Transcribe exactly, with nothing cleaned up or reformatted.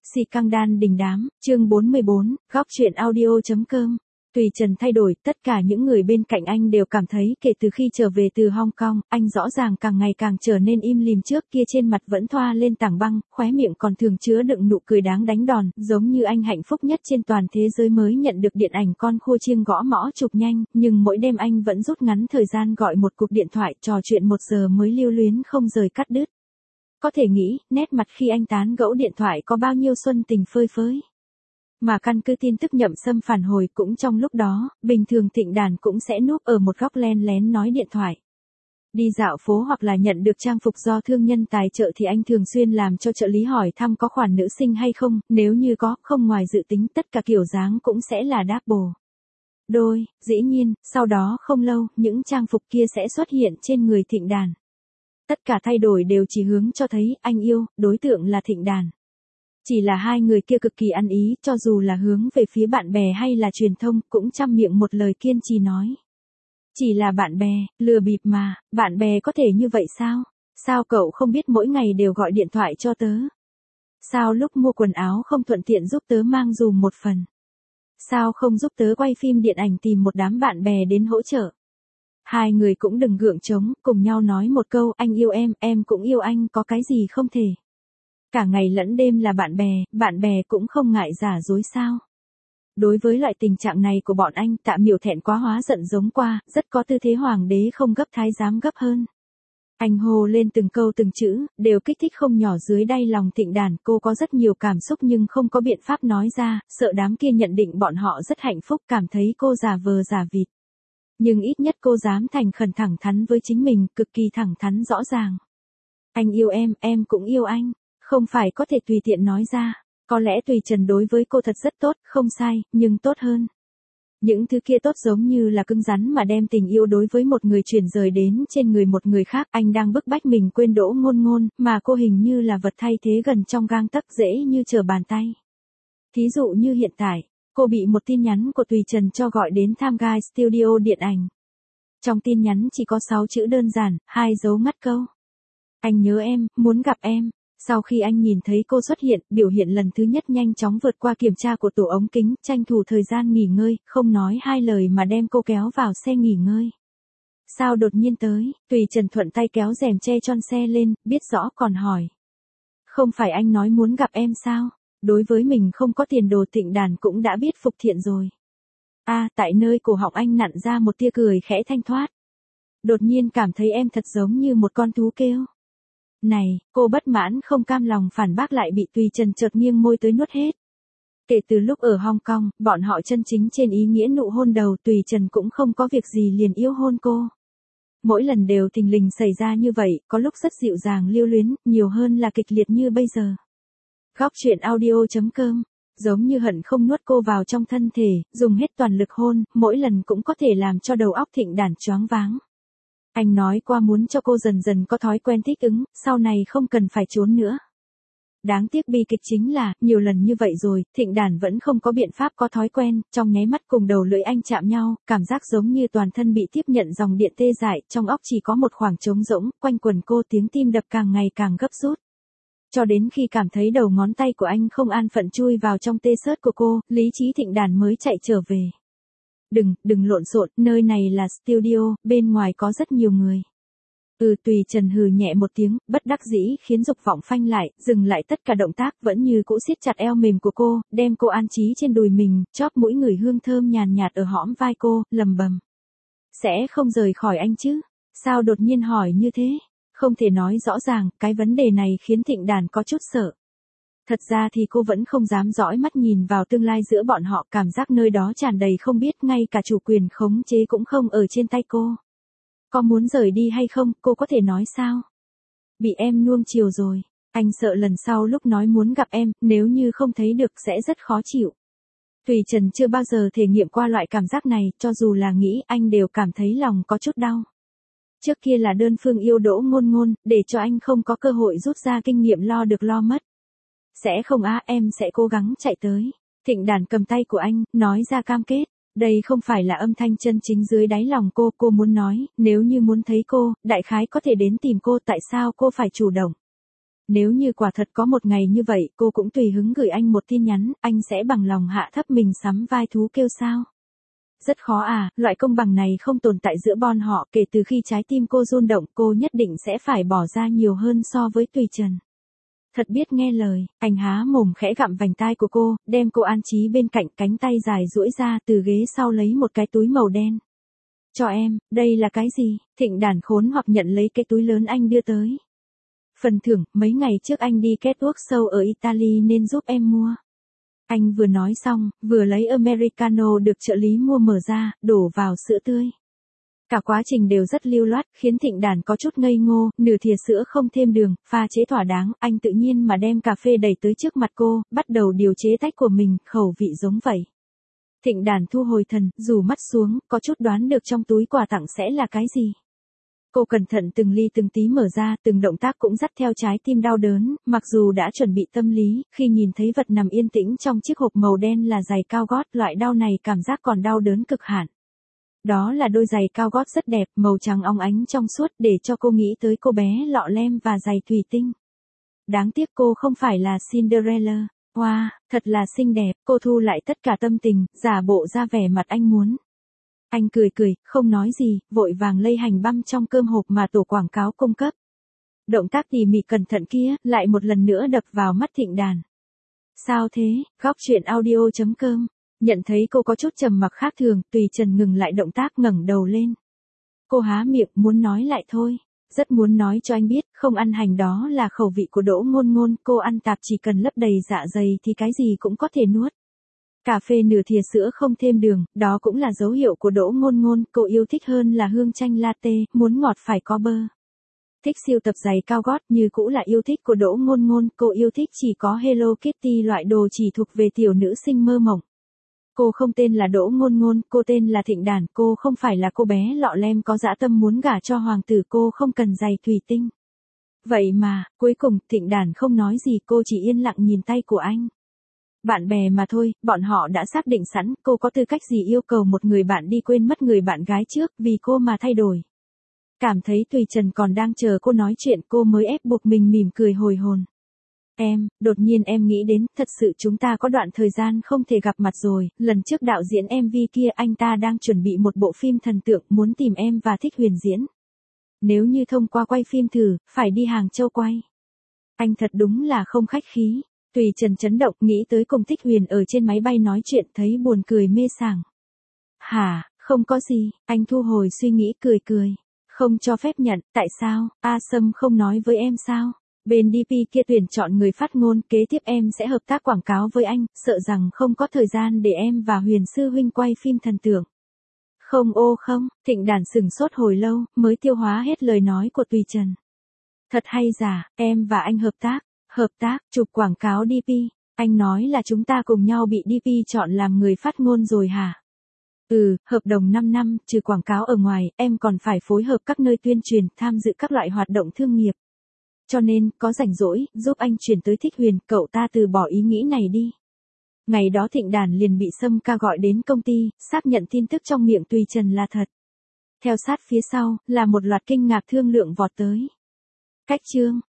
Si căng đan đình đám, chương bốn mươi bốn, góc truyện audio.com. Tùy Trần thay đổi, tất cả những người bên cạnh anh đều cảm thấy kể từ khi trở về từ Hong Kong, anh rõ ràng càng ngày càng trở nên im lìm, trước kia trên mặt vẫn thoa lên tảng băng, khóe miệng còn thường chứa đựng nụ cười đáng đánh đòn, giống như anh hạnh phúc nhất trên toàn thế giới mới nhận được điện ảnh con khua chiêng gõ mõ chụp nhanh, nhưng mỗi đêm anh vẫn rút ngắn thời gian gọi một cuộc điện thoại, trò chuyện một giờ mới lưu luyến không rời cắt đứt. Có thể nghĩ, nét mặt khi anh tán gẫu điện thoại có bao nhiêu xuân tình phơi phới. Mà căn cứ tin tức Nhậm Sâm phản hồi cũng trong lúc đó, bình thường Thịnh Đàn cũng sẽ núp ở một góc len lén nói điện thoại. Đi dạo phố hoặc là nhận được trang phục do thương nhân tài trợ thì anh thường xuyên làm cho trợ lý hỏi thăm có khoản nữ sinh hay không, nếu như có, không ngoài dự tính tất cả kiểu dáng cũng sẽ là double. Đôi, dĩ nhiên, sau đó không lâu, những trang phục kia sẽ xuất hiện trên người Thịnh Đàn. Tất cả thay đổi đều chỉ hướng cho thấy anh yêu, đối tượng là Thịnh Đàn. Chỉ là hai người kia cực kỳ ăn ý, cho dù là hướng về phía bạn bè hay là truyền thông, cũng trăm miệng một lời kiên trì nói. Chỉ là bạn bè, lừa bịp mà, bạn bè có thể như vậy sao? Sao cậu không biết mỗi ngày đều gọi điện thoại cho tớ? Sao lúc mua quần áo không thuận tiện giúp tớ mang dùm một phần? Sao không giúp tớ quay phim điện ảnh tìm một đám bạn bè đến hỗ trợ? Hai người cũng đừng gượng chống, cùng nhau nói một câu, anh yêu em, em cũng yêu anh, có cái gì không thể. Cả ngày lẫn đêm là bạn bè, bạn bè cũng không ngại giả dối sao. Đối với loại tình trạng này của bọn anh, Tạ Miểu thẹn quá hóa giận giống qua, rất có tư thế hoàng đế không gấp thái giám gấp hơn. Anh hô lên từng câu từng chữ, đều kích thích không nhỏ dưới đáy lòng Thịnh Đàn, cô có rất nhiều cảm xúc nhưng không có biện pháp nói ra, sợ đám kia nhận định bọn họ rất hạnh phúc, cảm thấy cô giả vờ giả vịt. Nhưng ít nhất cô dám thành khẩn thẳng thắn với chính mình, cực kỳ thẳng thắn rõ ràng. Anh yêu em, em cũng yêu anh, không phải có thể tùy tiện nói ra. Có lẽ Tùy Trần đối với cô thật rất tốt, không sai, nhưng tốt hơn. Những thứ kia tốt giống như là cứng rắn mà đem tình yêu đối với một người chuyển rời đến trên người một người khác. Anh đang bức bách mình quên Đỗ Ngôn Ngôn, mà cô hình như là vật thay thế gần trong gang tấc, dễ như trở bàn tay. Thí dụ như hiện tại, cô bị một tin nhắn của Tùy Trần cho gọi đến tham gia studio điện ảnh. Trong tin nhắn chỉ có sáu chữ đơn giản, hai dấu ngắt câu. Anh nhớ em, muốn gặp em. Sau khi anh nhìn thấy cô xuất hiện, biểu hiện lần thứ nhất nhanh chóng vượt qua kiểm tra của tổ ống kính, tranh thủ thời gian nghỉ ngơi, không nói hai lời mà đem cô kéo vào xe nghỉ ngơi. Sao đột nhiên tới, Tùy Trần thuận tay kéo rèm che tròn xe lên, biết rõ còn hỏi. Không phải anh nói muốn gặp em sao? Đối với mình không có tiền đồ Thịnh Đàn cũng đã biết phục thiện rồi. A, à, tại nơi cổ họng anh nặn ra một tia cười khẽ thanh thoát. Đột nhiên cảm thấy em thật giống như một con thú kêu. Này, cô bất mãn không cam lòng phản bác lại bị Tùy Trần chợt nghiêng môi tới nuốt hết. Kể từ lúc ở Hong Kong, bọn họ chân chính trên ý nghĩa nụ hôn đầu, Tùy Trần cũng không có việc gì liền yêu hôn cô. Mỗi lần đều thình lình xảy ra như vậy, có lúc rất dịu dàng lưu luyến, nhiều hơn là kịch liệt như bây giờ. Góc truyện audio.com, giống như hận không nuốt cô vào trong thân thể, dùng hết toàn lực hôn, mỗi lần cũng có thể làm cho đầu óc Thịnh Đàn choáng váng. Anh nói qua muốn cho cô dần dần có thói quen thích ứng, sau này không cần phải trốn nữa. Đáng tiếc bi kịch chính là, nhiều lần như vậy rồi, Thịnh Đàn vẫn không có biện pháp có thói quen, trong nháy mắt cùng đầu lưỡi anh chạm nhau, cảm giác giống như toàn thân bị tiếp nhận dòng điện tê dại, trong óc chỉ có một khoảng trống rỗng, quanh quần cô tiếng tim đập càng ngày càng gấp rút. Cho đến khi cảm thấy đầu ngón tay của anh không an phận chui vào trong tê xớt của cô, lý trí Thịnh Đàn mới chạy trở về. Đừng, đừng lộn xộn, nơi này là studio, bên ngoài có rất nhiều người. Ừ, Tùy Trần hừ nhẹ một tiếng, bất đắc dĩ khiến dục vọng phanh lại, dừng lại tất cả động tác, vẫn như cũ siết chặt eo mềm của cô, đem cô an trí trên đùi mình, chóp mũi ngửi hương thơm nhàn nhạt ở hõm vai cô, lầm bầm. Sẽ không rời khỏi anh chứ? Sao đột nhiên hỏi như thế? Không thể nói rõ ràng, cái vấn đề này khiến Thịnh Đàn có chút sợ. Thật ra thì cô vẫn không dám dõi mắt nhìn vào tương lai giữa bọn họ, cảm giác nơi đó tràn đầy không biết, ngay cả chủ quyền khống chế cũng không ở trên tay cô. Có muốn rời đi hay không, cô có thể nói sao? Bị em nuông chiều rồi, anh sợ lần sau lúc nói muốn gặp em, nếu như không thấy được sẽ rất khó chịu. Tùy Trần chưa bao giờ thể nghiệm qua loại cảm giác này, cho dù là nghĩ anh đều cảm thấy lòng có chút đau. Trước kia là đơn phương yêu Đỗ Ngôn Ngôn, để cho anh không có cơ hội rút ra kinh nghiệm lo được lo mất. Sẽ không á, em sẽ cố gắng chạy tới. Thịnh Đàn cầm tay của anh, nói ra cam kết. Đây không phải là âm thanh chân chính dưới đáy lòng cô, cô muốn nói, nếu như muốn thấy cô, đại khái có thể đến tìm cô, tại sao cô phải chủ động. Nếu như quả thật có một ngày như vậy, cô cũng tùy hứng gửi anh một tin nhắn, anh sẽ bằng lòng hạ thấp mình sắm vai thú kêu sao? Rất khó à, loại công bằng này không tồn tại giữa bọn họ, kể từ khi trái tim cô rung động, cô nhất định sẽ phải bỏ ra nhiều hơn so với Tùy Trần. Thật biết nghe lời, anh há mồm khẽ gặm vành tai của cô, đem cô an trí bên cạnh, cánh tay dài duỗi ra, từ ghế sau lấy một cái túi màu đen. Cho em, đây là cái gì? Thịnh Đản khốn hoặc nhận lấy cái túi lớn anh đưa tới. Phần thưởng, mấy ngày trước anh đi catwalk show ở Italy nên giúp em mua. Anh vừa nói xong, vừa lấy Americano được trợ lý mua mở ra, đổ vào sữa tươi. Cả quá trình đều rất lưu loát, khiến Thịnh Đản có chút ngây ngô, nửa thìa sữa không thêm đường, pha chế thỏa đáng, anh tự nhiên mà đem cà phê đẩy tới trước mặt cô, bắt đầu điều chế tách của mình, khẩu vị giống vậy. Thịnh Đản thu hồi thần, rủ mắt xuống, có chút đoán được trong túi quà tặng sẽ là cái gì. Cô cẩn thận từng ly từng tí mở ra, từng động tác cũng dắt theo trái tim đau đớn, mặc dù đã chuẩn bị tâm lý, khi nhìn thấy vật nằm yên tĩnh trong chiếc hộp màu đen là giày cao gót, loại đau này cảm giác còn đau đớn cực hạn. Đó là đôi giày cao gót rất đẹp, màu trắng óng ánh trong suốt, để cho cô nghĩ tới cô bé lọ lem và giày thủy tinh. Đáng tiếc cô không phải là Cinderella. Wow, thật là xinh đẹp, cô thu lại tất cả tâm tình, giả bộ ra vẻ mặt anh muốn. Anh cười cười, không nói gì, vội vàng lây hành băm trong cơm hộp mà tổ quảng cáo cung cấp. Động tác tỉ mỉ cẩn thận kia, lại một lần nữa đập vào mắt Thịnh Đản. Sao thế, góc truyện audio chấm com. Nhận thấy cô có chút trầm mặc khác thường, Tùy Trần ngừng lại động tác ngẩng đầu lên. Cô há miệng, muốn nói lại thôi. Rất muốn nói cho anh biết, không ăn hành đó là khẩu vị của Đỗ Ngôn Ngôn, cô ăn tạp chỉ cần lấp đầy dạ dày thì cái gì cũng có thể nuốt. Cà phê nửa thìa sữa không thêm đường, đó cũng là dấu hiệu của Đỗ Ngôn Ngôn, cô yêu thích hơn là hương chanh latte, muốn ngọt phải có bơ. Thích siêu tập giày cao gót như cũ là yêu thích của Đỗ Ngôn Ngôn, cô yêu thích chỉ có Hello Kitty, loại đồ chỉ thuộc về tiểu nữ sinh mơ mộng. Cô không tên là Đỗ Ngôn Ngôn, cô tên là Thịnh Đản, cô không phải là cô bé lọ lem có dã tâm muốn gả cho hoàng tử, cô không cần giày thủy tinh. Vậy mà, cuối cùng, Thịnh Đản không nói gì, cô chỉ yên lặng nhìn tay của anh. Bạn bè mà thôi, bọn họ đã xác định sẵn, cô có tư cách gì yêu cầu một người bạn đi quên mất người bạn gái trước, vì cô mà thay đổi. Cảm thấy Tùy Trần còn đang chờ cô nói chuyện, cô mới ép buộc mình mỉm cười hồi hồn. Em, đột nhiên em nghĩ đến, thật sự chúng ta có đoạn thời gian không thể gặp mặt rồi, lần trước đạo diễn em vê kia anh ta đang chuẩn bị một bộ phim thần tượng, muốn tìm em và Thích Huyền diễn. Nếu như thông qua quay phim thử, phải đi Hàng Châu quay. Anh thật đúng là không khách khí. Tùy Trần chấn động, nghĩ tới cùng Thích Huyền ở trên máy bay nói chuyện, thấy buồn cười mê sảng. Hả, không có gì, anh thu hồi suy nghĩ cười cười. Không cho phép nhận, tại sao, A Sâm không nói với em sao? Bên đê pê kia tuyển chọn người phát ngôn, kế tiếp em sẽ hợp tác quảng cáo với anh, sợ rằng không có thời gian để em và Huyền sư huynh quay phim thần tượng. Không ô không, Thịnh Đản sừng sốt hồi lâu, mới tiêu hóa hết lời nói của Tùy Trần. Thật hay giả, em và anh hợp tác, hợp tác, chụp quảng cáo đê pê, anh nói là chúng ta cùng nhau bị đê pê chọn làm người phát ngôn rồi hả? Ừ, hợp đồng năm năm, trừ quảng cáo ở ngoài, em còn phải phối hợp các nơi tuyên truyền, tham dự các loại hoạt động thương nghiệp. Cho nên, có rảnh rỗi, giúp anh chuyển tới Thích Huyền, cậu ta từ bỏ ý nghĩ này đi. Ngày đó Thịnh Đản liền bị Sâm Ca gọi đến công ty, xác nhận tin tức trong miệng Tùy Trần là thật. Theo sát phía sau, là một loạt kinh ngạc thương lượng vọt tới. Cách chương,